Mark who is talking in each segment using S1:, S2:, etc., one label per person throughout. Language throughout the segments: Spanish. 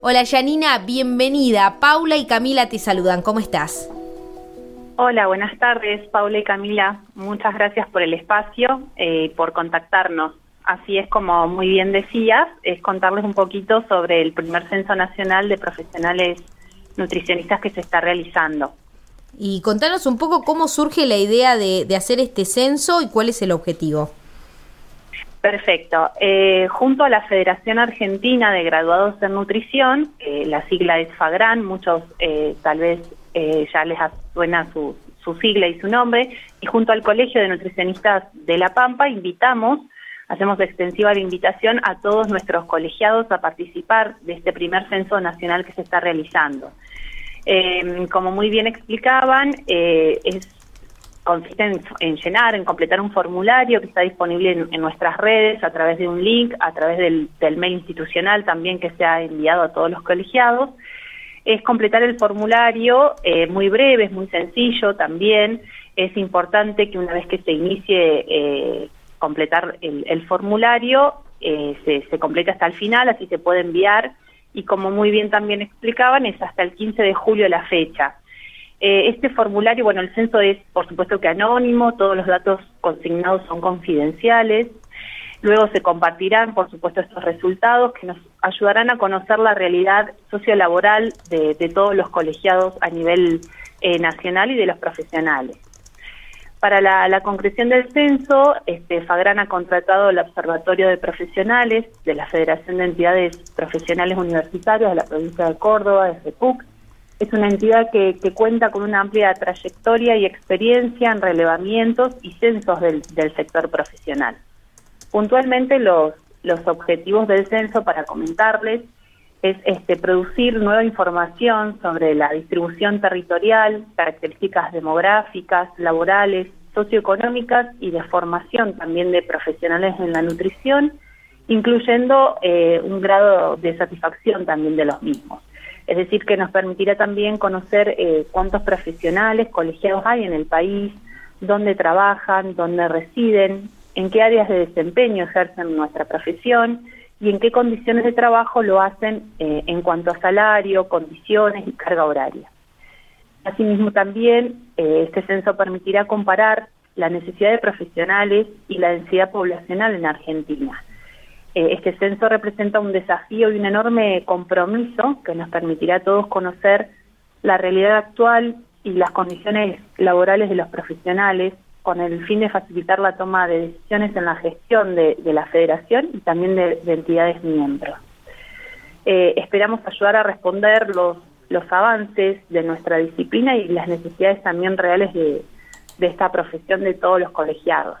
S1: Hola Janina, bienvenida. Paula y Camila te saludan, ¿cómo estás?
S2: Hola, buenas tardes, Paula y Camila. Muchas gracias por el espacio, por contactarnos. Así es, como muy bien decías, es contarles un poquito sobre el primer Censo Nacional de Profesionales Nutricionistas que se está realizando.
S1: Y contanos un poco cómo surge la idea de hacer este censo y cuál es el objetivo.
S2: Perfecto. Junto a la Federación Argentina de Graduados en Nutrición, la sigla es FAGRAN, muchos tal vez ya les suena su sigla y su nombre, y junto al Colegio de Nutricionistas de La Pampa hacemos extensiva la invitación a todos nuestros colegiados a participar de este primer censo nacional que se está realizando. Como muy bien explicaban, consiste en completar un formulario que está disponible en nuestras redes a través de un link, a través del mail institucional también que se ha enviado a todos los colegiados. Es completar el formulario, muy breve, es muy sencillo también. Es importante que una vez que se inicie completar el formulario, se complete hasta el final, así se puede enviar, y como muy bien también explicaban, es hasta el 15 de julio la fecha. Este formulario, bueno, el censo es por supuesto que anónimo, todos los datos consignados son confidenciales. Luego se compartirán, por supuesto, estos resultados que nos ayudarán a conocer la realidad sociolaboral de todos los colegiados a nivel nacional y de los profesionales. Para la concreción del censo, FAGRAN ha contratado el Observatorio de Profesionales de la Federación de Entidades Profesionales Universitarias de la provincia de Córdoba, FEPUC. Es una entidad que cuenta con una amplia trayectoria y experiencia en relevamientos y censos del sector profesional. Puntualmente los objetivos del censo, para comentarles, es producir nueva información sobre la distribución territorial, características demográficas, laborales, socioeconómicas y de formación también de profesionales en la nutrición, incluyendo un grado de satisfacción también de los mismos. Es decir, que nos permitirá también conocer cuántos profesionales, colegiados hay en el país, dónde trabajan, dónde residen, en qué áreas de desempeño ejercen nuestra profesión y en qué condiciones de trabajo lo hacen en cuanto a salario, condiciones y carga horaria. Asimismo también este censo permitirá comparar la necesidad de profesionales y la densidad poblacional en Argentina. Este censo representa un desafío y un enorme compromiso que nos permitirá a todos conocer la realidad actual y las condiciones laborales de los profesionales, con el fin de facilitar la toma de decisiones en la gestión de la federación y también de entidades miembros. Esperamos ayudar a responder los avances de nuestra disciplina y las necesidades también reales de esta profesión de todos los colegiados.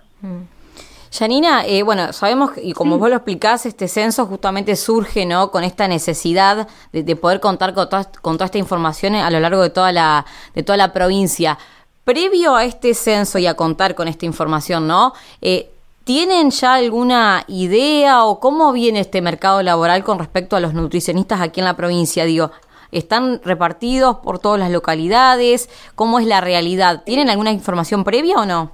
S3: Janina, bueno, sabemos, y como vos lo explicás, este censo justamente surge, ¿no?, con esta necesidad de poder contar con toda esta información a lo largo de toda la provincia. Previo a este censo y a contar con esta información, ¿no?, ¿tienen ya alguna idea o cómo viene este mercado laboral con respecto a los nutricionistas aquí en la provincia? Digo, ¿están repartidos por todas las localidades? ¿Cómo es la realidad? ¿Tienen alguna información previa o no?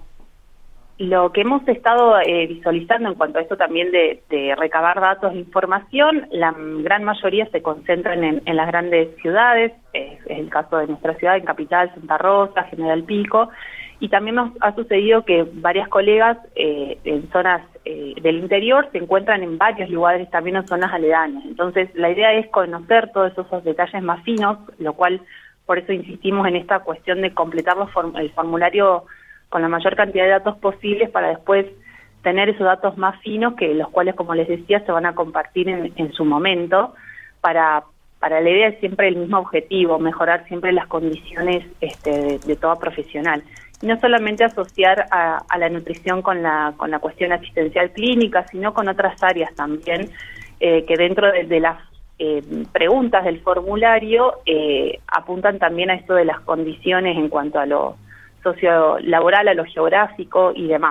S2: Lo que hemos estado visualizando en cuanto a esto también de recabar datos e información, la gran mayoría se concentran en las grandes ciudades, es el caso de nuestra ciudad, en Capital, Santa Rosa, General Pico, y también nos ha sucedido que varias colegas en zonas del interior se encuentran en varios lugares, también en zonas aledañas. Entonces, la idea es conocer todos esos detalles más finos, lo cual, por eso insistimos en esta cuestión de completar el formulario con la mayor cantidad de datos posibles para después tener esos datos más finos, que los cuales, como les decía, se van a compartir en su momento. Para la idea es siempre el mismo objetivo, mejorar siempre las condiciones de toda profesional. Y no solamente asociar a la nutrición con la cuestión asistencial clínica, sino con otras áreas también, que dentro de las preguntas del formulario apuntan también a esto de las condiciones en cuanto a lo sociolaboral, a lo geográfico y demás.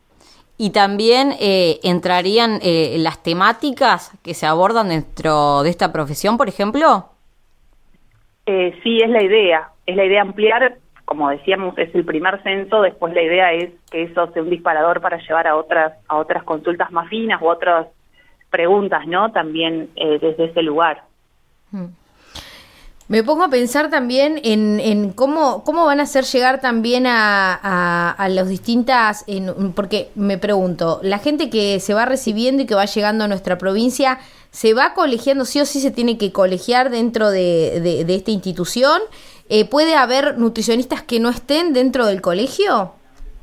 S3: Y también entrarían las temáticas que se abordan dentro de esta profesión, por ejemplo.
S2: Sí, es la idea ampliar, como decíamos, es el primer censo, después la idea es que eso sea un disparador para llevar a otras consultas más finas u otras preguntas, ¿no? También desde ese lugar.
S1: Me pongo a pensar también en cómo van a hacer llegar también a los distintas, porque me pregunto, la gente que se va recibiendo y que va llegando a nuestra provincia, ¿se va colegiando, sí o sí se tiene que colegiar dentro de esta institución? ¿Puede haber nutricionistas que no estén dentro del colegio?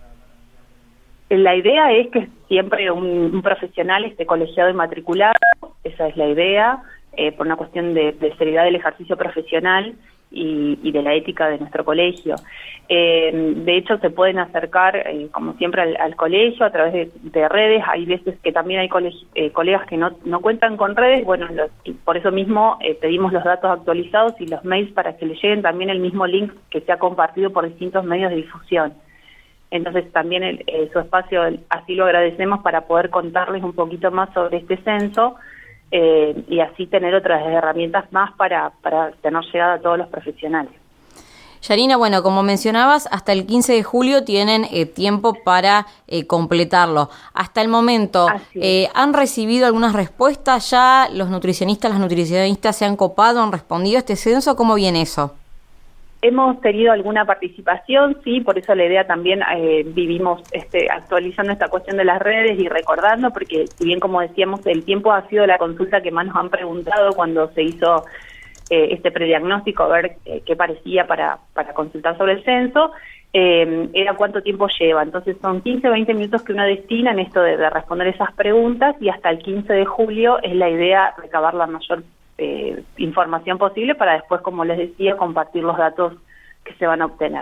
S2: La idea es que siempre un profesional esté colegiado y matriculado, esa es la idea, por una cuestión de seriedad del ejercicio profesional y de la ética de nuestro colegio. De hecho, se pueden acercar, como siempre, al colegio a través de redes. Hay veces que también hay colegas que no cuentan con redes. Bueno, por eso mismo pedimos los datos actualizados y los mails para que les lleguen también el mismo link que se ha compartido por distintos medios de difusión. Entonces también su espacio, así lo agradecemos para poder contarles un poquito más sobre este censo y así tener otras herramientas más para tener llegada a todos los profesionales.
S3: Yanina, bueno, como mencionabas, hasta el 15 de julio tienen tiempo para completarlo. Hasta el momento, ¿han recibido algunas respuestas ya? ¿Los nutricionistas, las nutricionistas se han copado, han respondido a este censo? ¿Cómo viene eso?
S2: Hemos tenido alguna participación, sí, por eso la idea también vivimos actualizando esta cuestión de las redes y recordando, porque si bien, como decíamos, el tiempo ha sido la consulta que más nos han preguntado cuando se hizo este prediagnóstico, a ver qué parecía para consultar sobre el censo, era cuánto tiempo lleva. Entonces son 15 o 20 minutos que uno destina en esto de responder esas preguntas, y hasta el 15 de julio es la idea recabar la mayor información posible para después, como les decía, compartir los datos que se van a obtener.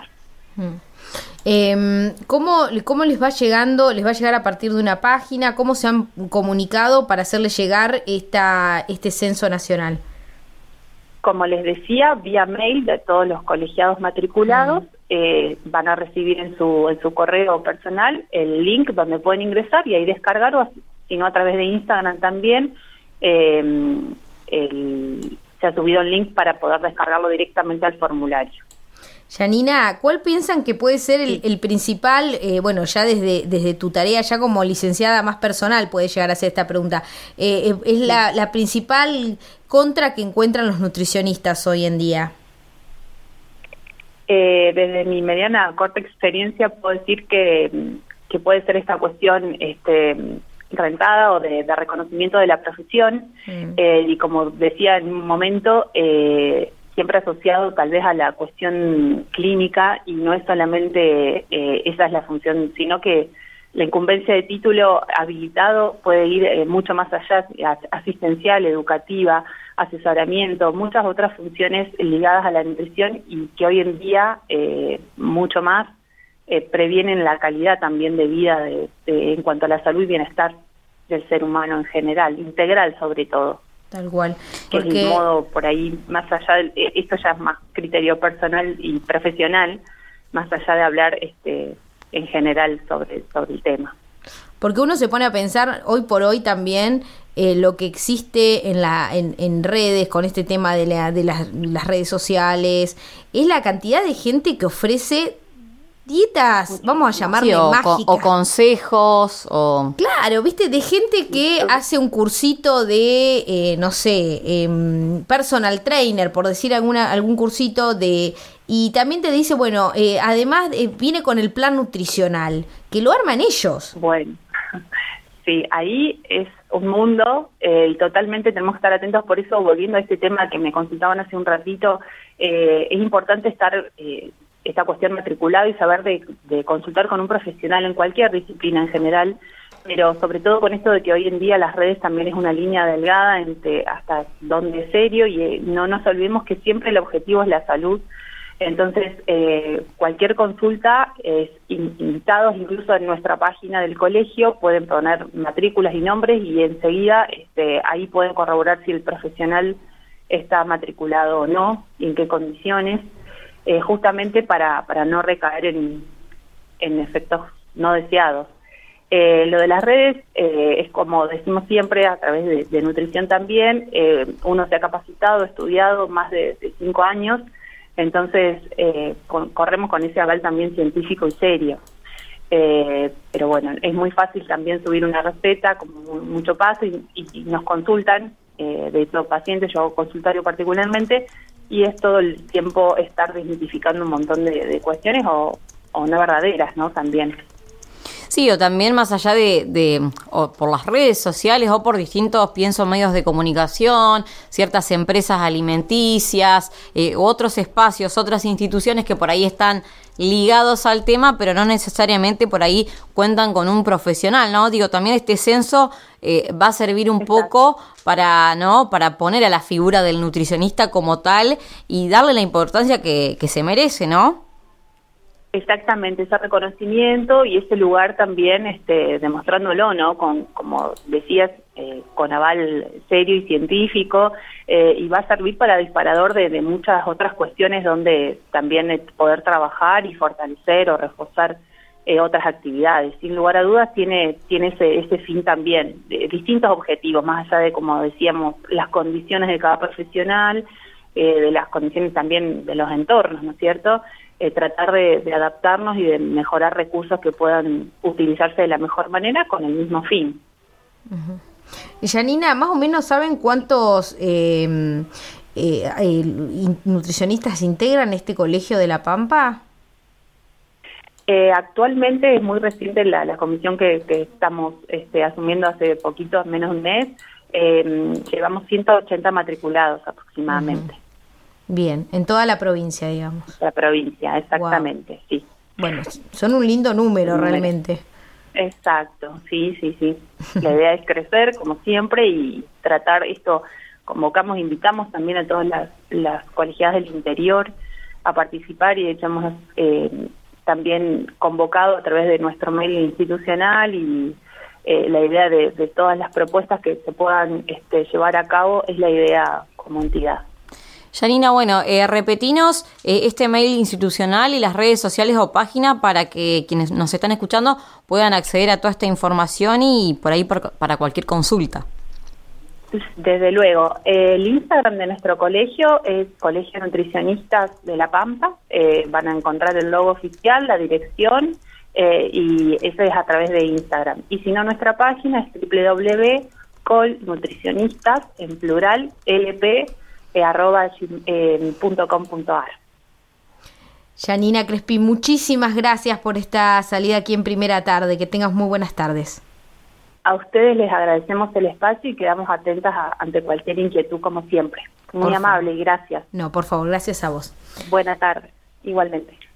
S1: ¿Cómo les va llegando? ¿Les va a llegar a partir de una página? ¿Cómo se han comunicado para hacerle llegar este censo nacional?
S2: Como les decía, vía mail de todos los colegiados matriculados. Van a recibir en su correo personal el link donde pueden ingresar y ahí descargar, o si no, a través de Instagram también. Se ha subido un link para poder descargarlo directamente al formulario.
S1: Yanina, ¿cuál piensan que puede ser el principal, bueno, ya desde tu tarea, ya como licenciada más personal, puede llegar a hacer esta pregunta, es la principal contra que encuentran los nutricionistas hoy en día?
S2: Desde mi mediana corta experiencia puedo decir que puede ser esta cuestión rentada o de reconocimiento de la profesión, y como decía en un momento, siempre asociado tal vez a la cuestión clínica, y no es solamente esa es la función, sino que la incumbencia de título habilitado puede ir mucho más allá, asistencial, educativa, asesoramiento, muchas otras funciones ligadas a la nutrición, y que hoy en día mucho más previenen la calidad también de vida en cuanto a la salud y bienestar del ser humano en general, integral sobre todo.
S1: Tal cual.
S2: Porque que es el modo por ahí, más allá, esto ya es más criterio personal y profesional, más allá de hablar en general sobre el tema.
S1: Porque uno se pone a pensar hoy por hoy también lo que existe en redes con este tema de las redes sociales, es la cantidad de gente que ofrece dietas, vamos a llamarle mágicas.
S3: O consejos, o...
S1: Claro, viste, de gente que hace un cursito de, no sé, personal trainer, por decir algún cursito y también te dice, bueno, además viene con el plan nutricional, que lo arman ellos.
S2: Bueno, sí, ahí es un mundo y totalmente tenemos que estar atentos. Por eso, volviendo a este tema que me consultaban hace un ratito, es importante estar esta cuestión matriculado y saber de consultar con un profesional en cualquier disciplina en general, pero sobre todo con esto de que hoy en día las redes también es una línea delgada entre hasta dónde es serio, y no nos olvidemos que siempre el objetivo es la salud. Entonces, cualquier consulta es invitados, incluso en nuestra página del colegio pueden poner matrículas y nombres, y enseguida ahí pueden corroborar si el profesional está matriculado o no y en qué condiciones, justamente para no recaer en efectos no deseados. Lo de las redes es como decimos siempre, a través de nutrición también, uno se ha capacitado, estudiado más de 5 años, entonces corremos con ese aval también científico y serio. Pero bueno, es muy fácil también subir una receta, como mucho paso, y nos consultan de todo paciente, yo hago consultorio particularmente, y es todo el tiempo estar desmitificando un montón de cuestiones o no verdaderas, ¿no? También.
S3: Sí, o también más allá o por las redes sociales o por distintos, pienso, medios de comunicación, ciertas empresas alimenticias, otros espacios, otras instituciones que por ahí están ligados al tema, pero no necesariamente por ahí cuentan con un profesional, ¿no? Digo, también este censo va a servir un poco para poner a la figura del nutricionista como tal y darle la importancia que se merece, ¿no?
S2: Exactamente, ese reconocimiento y ese lugar también demostrándolo, ¿no? Como decías, con aval serio y científico, y va a servir para disparador de muchas otras cuestiones donde también poder trabajar y fortalecer o reforzar otras actividades. Sin lugar a dudas tiene ese fin también, de distintos objetivos, más allá de, como decíamos, las condiciones de cada profesional, de las condiciones también de los entornos, ¿no es cierto?, tratar de adaptarnos y de mejorar recursos que puedan utilizarse de la mejor manera con el mismo fin.
S1: Uh-huh. Janina, ¿más o menos saben cuántos nutricionistas integran este colegio de La Pampa?
S2: Actualmente es muy reciente la comisión que estamos asumiendo hace poquito, menos de un mes. Llevamos 180 matriculados aproximadamente.
S1: Uh-huh. Bien, en toda la provincia, digamos.
S2: La provincia, exactamente, wow. Sí.
S1: Bueno, son un lindo número realmente.
S2: Exacto, sí. La idea es crecer, como siempre, y tratar esto, invitamos también a todas las colegiadas del interior a participar, y de hecho hemos también convocado a través de nuestro mail institucional, y la idea de todas las propuestas que se puedan llevar a cabo es la idea como entidad.
S3: Janina, bueno, repetinos este mail institucional y las redes sociales o página para que quienes nos están escuchando puedan acceder a toda esta información y por ahí para cualquier consulta.
S2: Desde luego. El Instagram de nuestro colegio es Colegio Nutricionistas de La Pampa. Van a encontrar el logo oficial, la dirección, y eso es a través de Instagram. Y si no, nuestra página es www.colnutricionistas, en plural, lp.com.ar.
S1: Janina Crespi, muchísimas gracias por esta salida aquí en Primera Tarde. Que tengas muy buenas tardes.
S2: A ustedes les agradecemos el espacio y quedamos atentas ante cualquier inquietud, como siempre. Muy amable y gracias.
S1: No, por favor, gracias a vos.
S2: Buena tarde, igualmente.